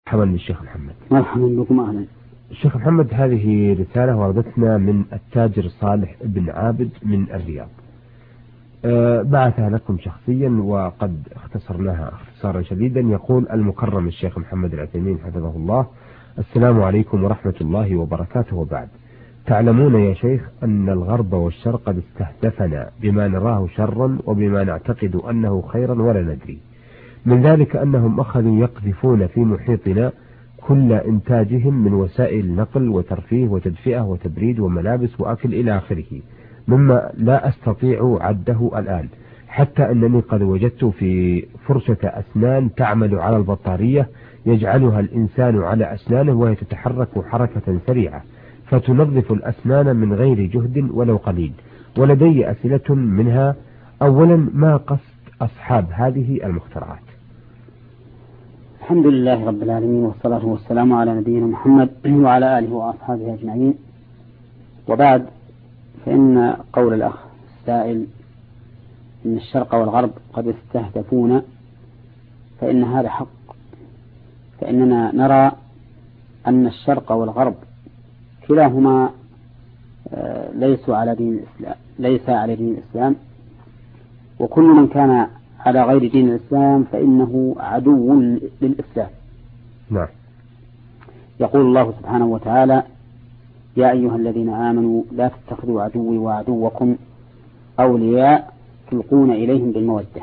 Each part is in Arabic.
مرحبا بالشيخ محمد. مرحبا بكم أهلا. الشيخ محمد، هذه رسالة وردتنا من التاجر صالح بن عابد من الرياض. بعثها لكم شخصيا وقد اختصرناها اختصارا شديدا. يقول المكرم الشيخ محمد العثيمين حفظه الله: السلام عليكم ورحمة الله وبركاته، وبعد. تعلمون يا شيخ أن الغرب والشرق قد استهدفنا بما نراه شرا وبما نعتقد أنه خيرا ولا ندري. من ذلك أنهم أخذوا يقذفون في محيطنا كل إنتاجهم من وسائل نقل وترفيه وتدفئة وتبريد وملابس وأكل إلى آخره، مما لا أستطيع عده الآن، حتى أنني قد وجدت في فرشة أسنان تعمل على البطارية يجعلها الإنسان على أسنانه وهي تتحرك حركة سريعة فتنظف الأسنان من غير جهد ولو قليل. ولدي أسئلة منها: أولا، ما قصد أصحاب هذه المخترعات؟ الحمد لله رب العالمين، والصلاة والسلام على نبينا محمد وعلى آله وأصحابه أجمعين، وبعد. فإن قول الأخ السائل إن الشرق والغرب قد استهدفونا فإن هذا حق، فإننا نرى أن الشرق والغرب كلاهما ليس على دين الإسلام، وكل من كان على غير دين الإسلام فإنه عدو للإسلام. نعم. يقول الله سبحانه وتعالى: يا أيها الذين آمنوا لا تتخذوا عدوي وعدوكم أولياء تلقون إليهم بالمودة.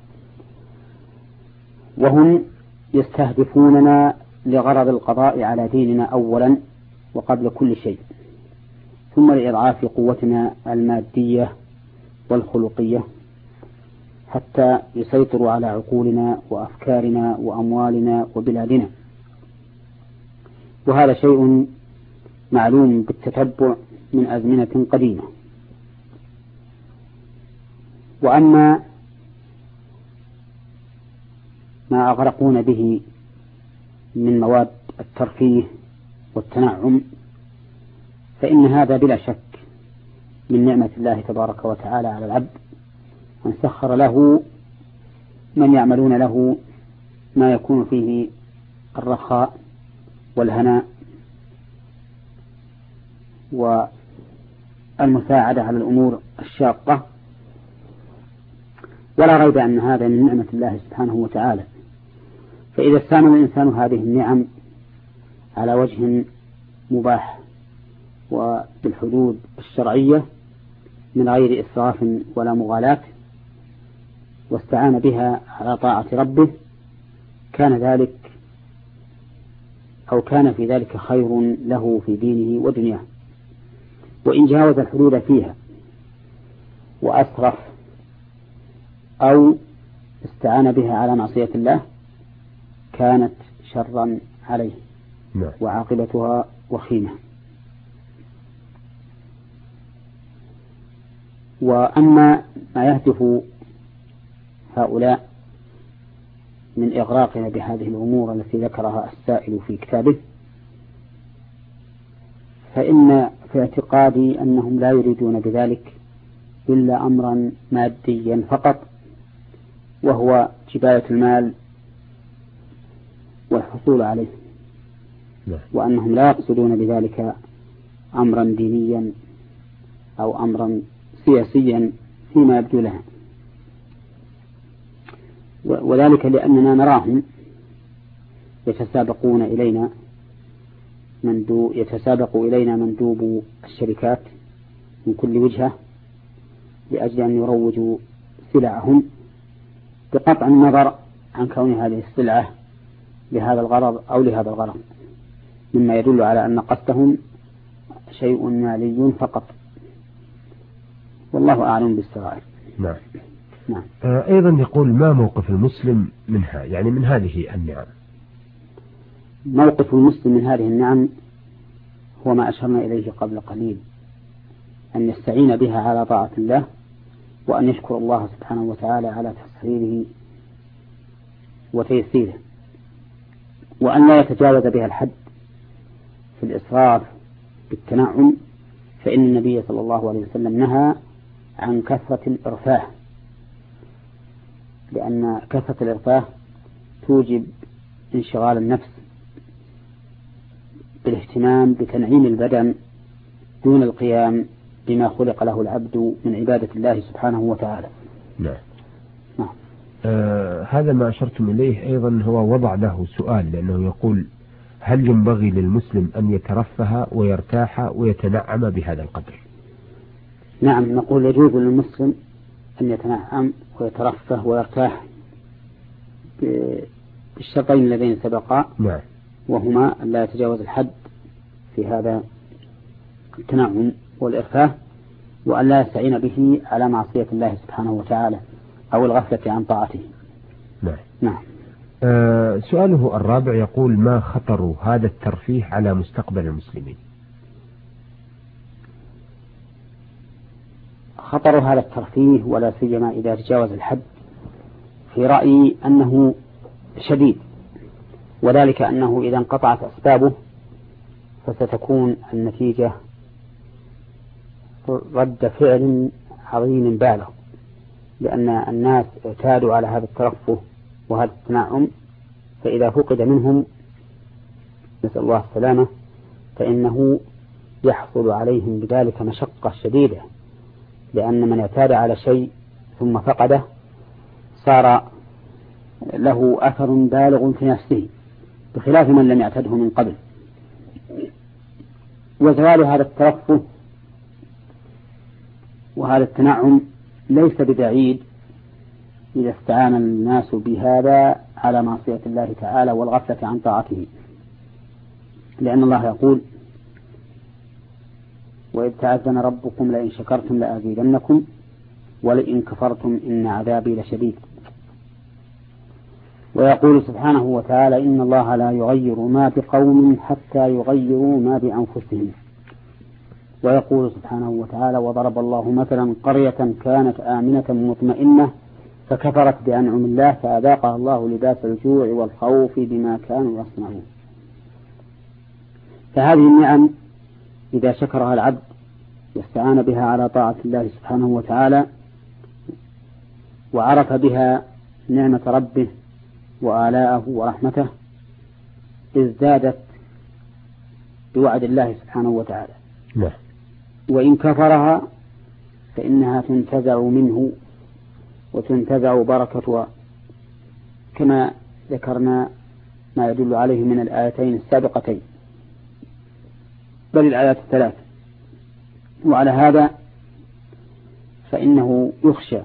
وهم يستهدفوننا لغرض القضاء على ديننا أولا وقبل كل شيء، ثم لإضعاف قوتنا المادية والخلقية حتى يسيطروا على عقولنا وأفكارنا وأموالنا وبلادنا. وهذا شيء معلوم بالتتبع من أزمنة قديمة. وأما ما أغرقون به من مواد الترفيه والتنعم فإن هذا بلا شك من نعمة الله تبارك وتعالى على العبد، أن سخر له من يعملون له ما يكون فيه الرخاء والهناء والمساعدة على الأمور الشاقة، ولا ريب أن هذا من نعمة الله سبحانه وتعالى. فإذا استعمل الإنسان هذه النعم على وجه مباح وبالحدود الشرعية من غير إسراف ولا مغالاة، واستعان بها على طاعة ربه، كان في ذلك خير له في دينه ودنياه. وإن جاوز الحدود فيها وأسرف أو استعان بها على معصية الله كانت شرا عليه وعاقبتها وخيمة. وأما ما يهدف هؤلاء من إغراقنا بهذه الأمور التي ذكرها السائل في كتابه، فإن في اعتقادي أنهم لا يريدون بذلك إلا أمرا ماديا فقط، وهو جباية المال والحصول عليه، وأنهم لا يقصدون بذلك أمرا دينيا أو أمرا سياسيا فيما يبدو لها. وذلك لأننا نراهم يتسابق إلينا مندوب الشركات من كل وجهة لأجل أن يروجوا سلعهم، بقطع النظر عن كون هذه السلعة لهذا الغرض أو لهذا الغرض، مما يدل على أن قصدهم شيء مالي فقط، والله أعلم بالسرائر. نعم. أيضا يقول: ما موقف المسلم منها، يعني من هذه النعم؟ موقف المسلم من هذه النعم هو ما أشرنا إليه قبل قليل، أن يستعين بها على طاعة الله، وأن يشكر الله سبحانه وتعالى على تسخيره وتيسيره، وأن لا يتجاوز بها الحد في الإسراف بالتنعم، فإن النبي صلى الله عليه وسلم نهى عن كثرة الإرفاه، لأن كثرة الإرفاه توجب انشغال النفس بالاهتمام بتنعيم البدن دون القيام بما خلق له العبد من عبادة الله سبحانه وتعالى. نعم. هذا ما أشرتم إليه أيضا هو وضع له سؤال، لأنه يقول: هل ينبغي للمسلم أن يترفه ويرتاح ويتنعم بهذا القدر؟ نعم، نقول يجوز للمسلم أن يتنعم ويترفه ويرتاح بالشرطين اللذين سبقا. نعم. وهما أن لا يتجاوز الحد في هذا التنعم والإرفاه، وأن لا يستعين به على معصية الله سبحانه وتعالى أو الغفلة عن طاعته. نعم. نعم. سؤاله الرابع يقول: ما خطر هذا الترفيه على مستقبل المسلمين؟ خطر هذا الترفيه ولا سيما إذا تجاوز الحد في رأيي أنه شديد، وذلك أنه إذا انقطعت أسبابه فستكون النتيجة رد فعل عظيم بالغ، لأن الناس اعتادوا على هذا الترفه وهذا التنعم، فإذا فقد منهم نسأل الله السلامة فإنه يحصل عليهم بذلك مشقة شديدة، لأن من اعتاد على شيء ثم فقده صار له أثر بالغ في نفسه بخلاف من لم يعتده من قبل. وزوال هذا الترفه وهذا التنعم ليس ببعيد إذا استعان الناس بهذا على معصية الله تعالى والغفلة عن طاعته، لأن الله يقول: وإذ تأذن ربكم لئن شكرتم لأزيدنكم ولئن كفرتم إن عذابي لشديد. ويقول سبحانه وتعالى: إن الله لا يغير ما بقوم حتى يغيروا ما بأنفسهم. ويقول سبحانه وتعالى: وضرب الله مثلا قرية كانت آمنة مطمئنة فكفرت بأنعم الله فأذاقها الله لباس الجوع والخوف بما كانوا يصنعون. فهذه النعم إذا شكرها العبد واستعان بها على طاعة الله سبحانه وتعالى وعرف بها نعمة ربه وآلاءه ورحمته ازدادت بوعد الله سبحانه وتعالى. نعم. وإن كفرها فإنها تنتزع منه وتنتزع بركتها، كما ذكرنا ما يدل عليه من الآيتين السابقتين بل الآيات الثلاث. وعلى هذا فإنه يخشى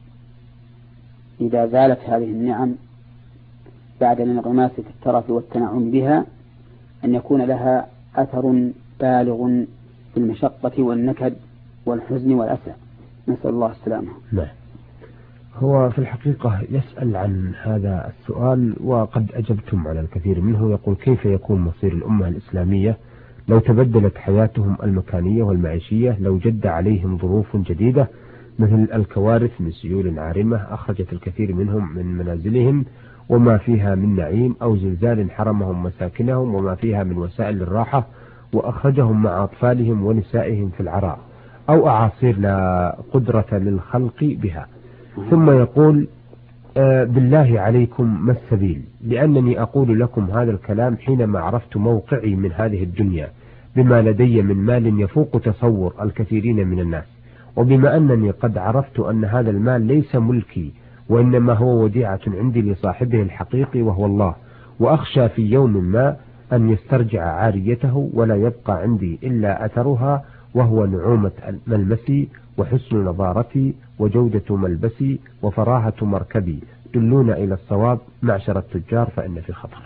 إذا زالت هذه النعم بعد الانغماس في الترف والتنعم بها أن يكون لها أثر بالغ في المشقة والنكد والحزن والأسى، نسأل الله السلامة. نعم. هو في الحقيقة يسأل عن هذا السؤال وقد أجبتم على الكثير منه. يقول: كيف يكون مصير الأمة الإسلامية لو تبدلت حياتهم المكانية والمعيشية، لو جد عليهم ظروف جديدة مثل الكوارث من سيول عارمة أخرجت الكثير منهم من منازلهم وما فيها من نعيم، أو زلزال حرمهم مساكنهم وما فيها من وسائل الراحة وأخرجهم مع أطفالهم ونسائهم في العراء، أو أعاصير لا قدرة للخلق بها. ثم يقول: بالله عليكم ما السبيل؟ لأنني أقول لكم هذا الكلام حينما عرفت موقعي من هذه الدنيا بما لدي من مال يفوق تصور الكثيرين من الناس، وبما أنني قد عرفت أن هذا المال ليس ملكي وإنما هو وديعة عندي لصاحبه الحقيقي وهو الله، وأخشى في يوم ما أن يسترجع عاريته ولا يبقى عندي إلا أثرها، وهو نعومة ملمسي وحسن نظارتي وجودة ملبسي وفراهة مركبي، دلونا إلى الصواب معشر التجار فإن في خطر.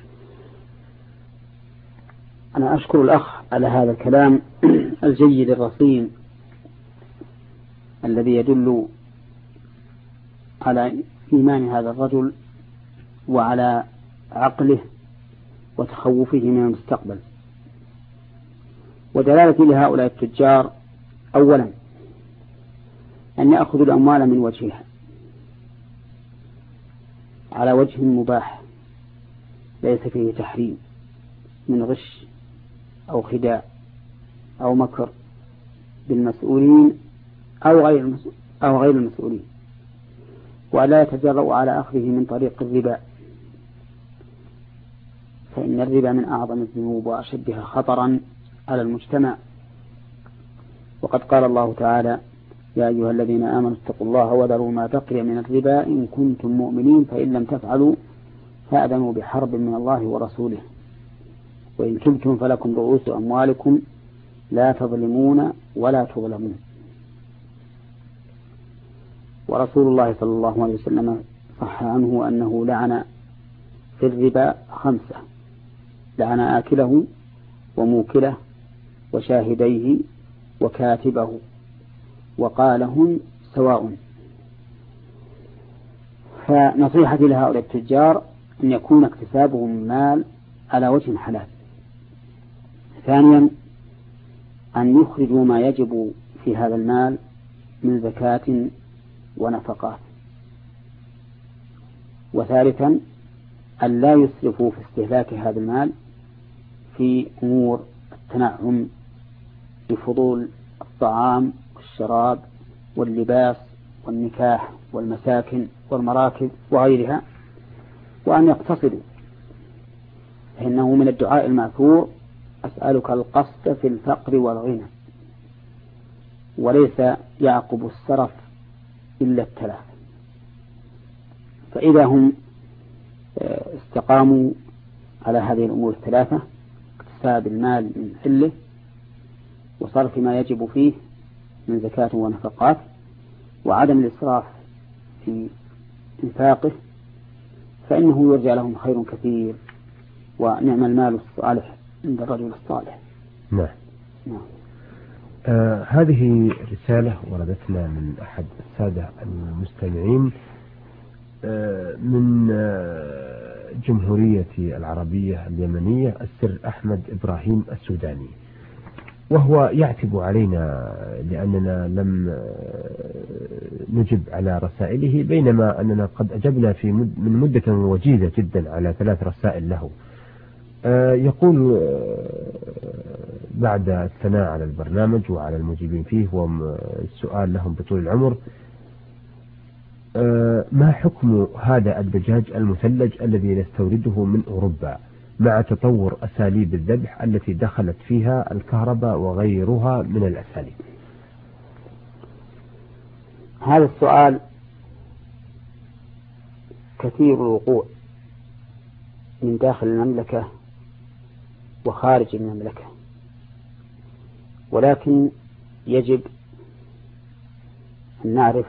أنا أشكر الأخ على هذا الكلام الجيد الرصين الذي يدل على إيمان هذا الرجل وعلى عقله وتخوفه من المستقبل. ودلالتي لهؤلاء التجار أولا أن يأخذوا الأموال من وجهها على وجه مباح ليس فيه تحريم من غش أو خداع أو مكر بالمسؤولين أو غير المسؤولين، ولا يتجرؤوا على أخذه من طريق الربا، فإن الربا من أعظم الذنوب وأشدها خطرا على المجتمع. وقد قال الله تعالى: يا أيها الذين آمنوا اتقوا الله وذروا ما بقي من الربا إن كنتم مؤمنين فإن لم تفعلوا فأذنوا بحرب من الله ورسوله وإن تبتم فلكم رؤوس أموالكم لا تظلمون ولا تظلمون. ورسول الله صلى الله عليه وسلم صح عنه أنه لعن في الربا 5: لعن آكله وموكله وشاهديه وكاتبه وقال هم سواء. فنصيحتي لهؤلاء التجار أن يكون اكتسابهم مال على وجه حلال. ثانيا أن يخرجوا ما يجب في هذا المال من زكاة ونفقات. وثالثا أن لا يسرفوا في استهلاك هذا المال في أمور التنعم بفضول الطعام والشراب واللباس والنكاح والمساكن والمراكب وغيرها، وأن يقتصدوا، فإنه من الدعاء المأثور: أسألك القصد في الفقر والغنى، وليس يعقب السرف إلا التلف. فإذا هم استقاموا على هذه الأمور الثلاثة: اكتساب المال من حله، وصرف ما يجب فيه من زكاة ونفقات، وعدم الإسراف في إنفاقه، فإنه يرجى لهم خير كثير، ونعم المال الصالح عند الرجل الصالح. نعم. هذه رسالة وردتنا من أحد السادة المستمعين من جمهورية العربية اليمنية السر أحمد إبراهيم السوداني، وهو يعتب علينا لأننا لم نجب على رسائله، بينما أننا قد أجبنا من مدة وجيزة جدا على 3 رسائل له. يقول بعد الثناء على البرنامج وعلى المجيبين فيه والسؤال لهم بطول العمر: ما حكم هذا الدجاج المثلج الذي نستورده من أوروبا مع تطور أساليب الذبح التي دخلت فيها الكهرباء وغيرها من الأساليب؟ هذا السؤال كثير الوقوع من داخل المملكة وخارج المملكة، ولكن يجب أن نعرف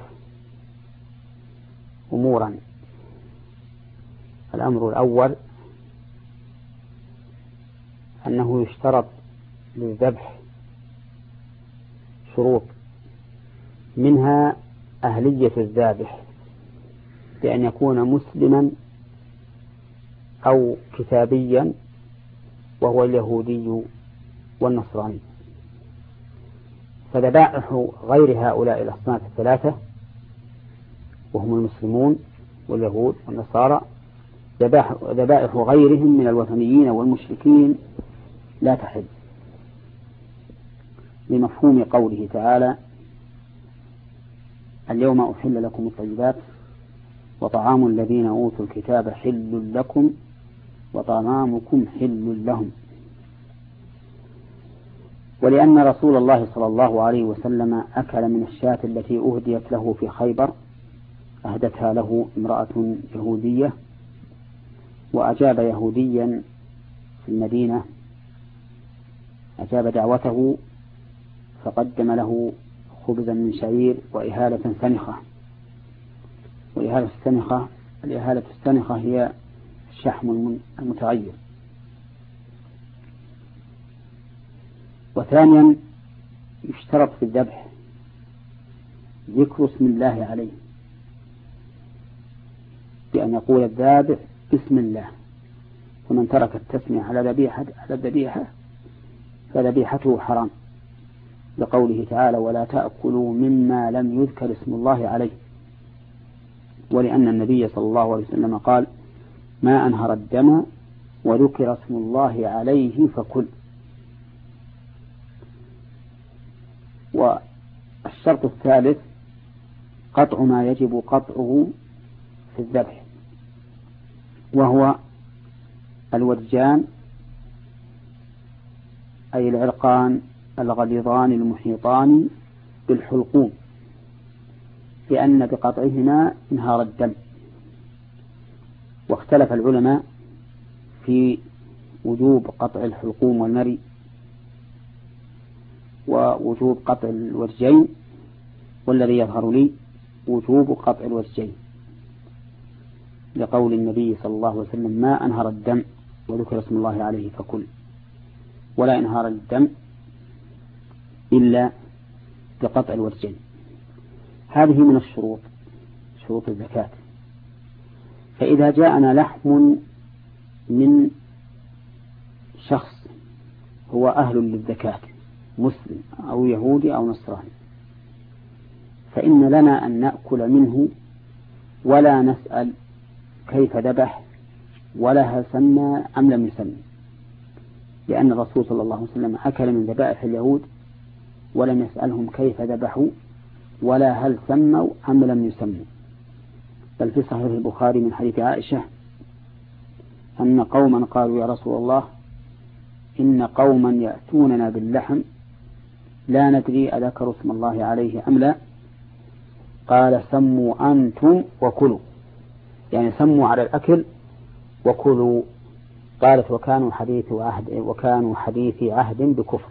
أمورا. الأمر الأول أنه يشترط للذبح شروط، منها أهلية الذابح بأن يكون مسلما أو كتابيا، وهو اليهودي والنصراني. فذبائح غير هؤلاء الأصناف الثلاثة وهم المسلمون واليهود والنصارى، ذبائح غيرهم من الوثنيين والمشركين لا تحل، لمفهوم قوله تعالى: اليوم أحل لكم الطيبات وطعام الذين أوتوا الكتاب حل لكم وطعامكم حل لهم. ولأن رسول الله صلى الله عليه وسلم أكل من الشاة التي أهديت له في خيبر، أهدتها له امرأة يهودية، وأجاب يهوديا في المدينة، أجاب دعوته فقدم له خبزا من شعير وإهالة سنخة. الإهالة السنخة هي الشحم المتغير. وثانيا يشترط في الذبح ذكر اسم الله عليه، بأن يقول الذابح بسم الله، فمن ترك التسمية على الذبيحة فذبيحته حرام، لقوله تعالى: ولا تأكلوا مما لم يذكر اسم الله عليه. ولأن النبي صلى الله عليه وسلم قال: ما أنهر الدم وذكر اسم الله عليه فكل. والشرط الثالث قطع ما يجب قطعه في الذبح، وهو الودجان أي العرقان الغليظان المحيطان بالحلقوم، لأن بقطعهما انهار الدم. واختلف العلماء في وجوب قطع الحلقوم والمري ووجوب قطع الودجين، والذي يظهر لي وجوب قطع الودجين، لقول النبي صلى الله عليه وسلم: ما أنهر الدم وذكر اسم الله عليه فكل، ولا إنهار الدم إلا بقطع الودجين. هذه من الشروط، شروط الزكاة. فإذا جاءنا لحم من شخص هو أهل للزكاة، مسلم أو يهودي أو نصراني، فإن لنا أن نأكل منه ولا نسأل كيف ذبح ولا هل سمى أم لم يسمى، لأن الرسول صلى الله عليه وسلم أكل من ذبائح اليهود ولم يسألهم كيف ذبحوا ولا هل سموا أم لم يسموا. بل في صحيح البخاري من حديث عائشة أن قوما قالوا: يا رسول الله، إن قوما يأتوننا باللحم لا ندري أذكروا اسم الله عليه أم لا. قال: سموا أنتم وكلوا، يعني سموا على الأكل وكلوا. قالت: وكانوا حديث عهد بكفر.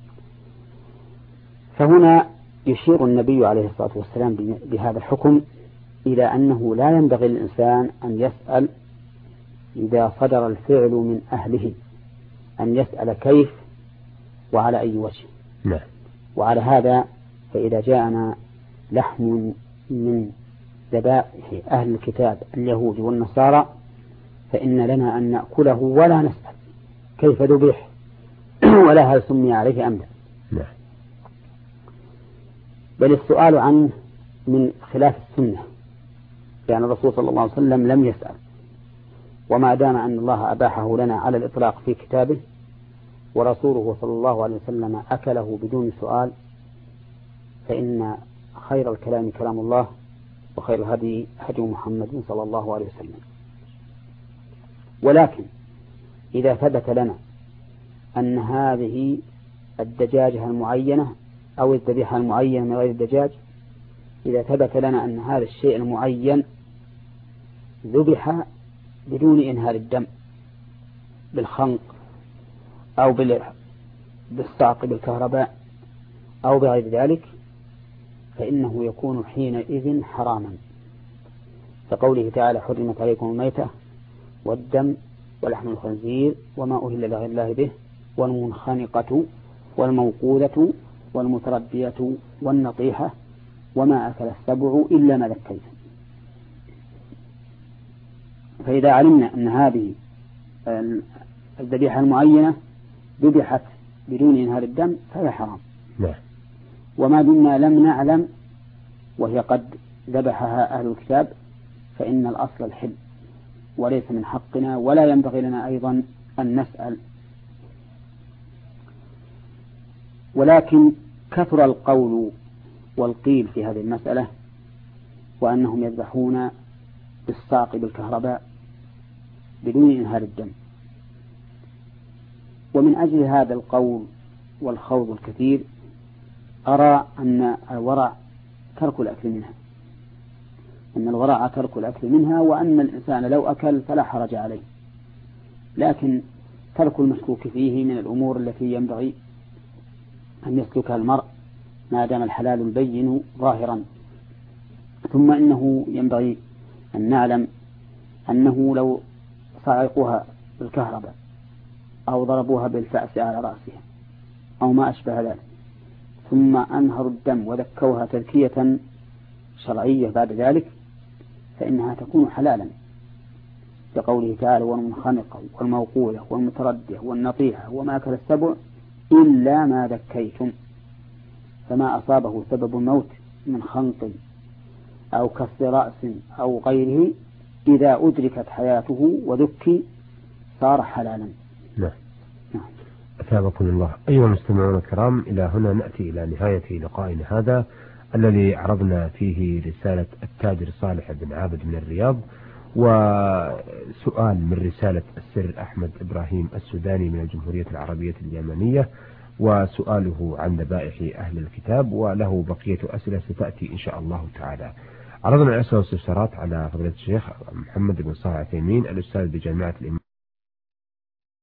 فهنا يشير النبي عليه الصلاة والسلام بهذا الحكم إلى أنه لا ينبغي للإنسان أن يسأل إذا صدر الفعل من أهله، أن يسأل كيف وعلى أي وجه. نعم. وعلى هذا فإذا جاءنا لحم من ذبائح أهل الكتاب اليهود والنصارى فإن لنا أن نأكله ولا نسأل كيف ذبح ولا هل سمي عليه أم لا. نعم. بل السؤال عنه من خلاف السنة، لأن الرسول صلى الله عليه وسلم لم يسأل، وما دام أن الله أباحه لنا على الإطلاق في كتابه ورسوله صلى الله عليه وسلم أكله بدون سؤال، فإن خير الكلام كلام الله وخير الهدي هدي محمد صلى الله عليه وسلم. ولكن إذا ثبت لنا أن هذه الدجاجة المعينة أو الذبيحة المعينة من غير الدجاج، إذا ثبت لنا أن هذا الشيء المعين ذبح بدون إنهار الدم بالخنق أو بالصعق بالكهرباء أو بغير ذلك، فإنه يكون حينئذ حراما، كقوله تعالى: حرمت عليكم الميتة والدم ولحم الخنزير وما أهل لغير الله به والمنخنقة والموقوذة والمتردية والنطيحة وما أكل السبع إلا ما ذكيتم. فإذا علمنا أن هذه الذبيحة المعينة ذبحت بدون إنهار الدم فهي حرام. نعم. وما دمنا لم نعلم وهي قد ذبحها أهل الكتاب فإن الأصل الحل، وليس من حقنا ولا ينبغي لنا أيضا أن نسأل. ولكن كثر القول والقيل في هذه المسألة، وأنهم يذبحون بالصعق بالكهرباء بدون إنهار الدم. ومن أجل هذا القول والخوض الكثير أرى أن الورع ترك الأكل منها، أن الورع ترك الأكل منها، وأن الإنسان لو أكل فلا حرج عليه، لكن ترك المشكوك فيه من الأمور التي ينبغي أن يسلكها المرء ما دام الحلال البين ظاهرا. ثم إنه ينبغي أن نعلم أنه لو صعقوها بالكهرباء أو ضربوها بالفأس على رأسها أو ما أشبه ذلك ثم أنهروا الدم وذكوها تذكية شرعية بعد ذلك فإنها تكون حلالا، كقوله تعالى: والمنخنقة والموقوذة والمتردية والنطيحة وما أكل السبع إلا ما ذكيتم. فما أصابه سبب الموت من خنق أو كسر رأس أو غيره إذا أدركت حياته وذكي صار حلالا. نعم. أثابكم الله. أيها المستمعون الكرام، إلى هنا نأتي إلى نهاية لقائنا هذا الذي عرضنا فيه رسالة التاجر صالح بن عابد من الرياض، وسؤال من رسالة السر أحمد إبراهيم السوداني من الجمهورية العربية اليمنية، وسؤاله عن ذبائح أهل الكتاب، وله بقية أسئلة ستأتي إن شاء الله تعالى. عرضنا الأسئلة والاستفسارات على فضيلة الشيخ محمد بن صالح العثيمين الأستاذ بجامعة الإمام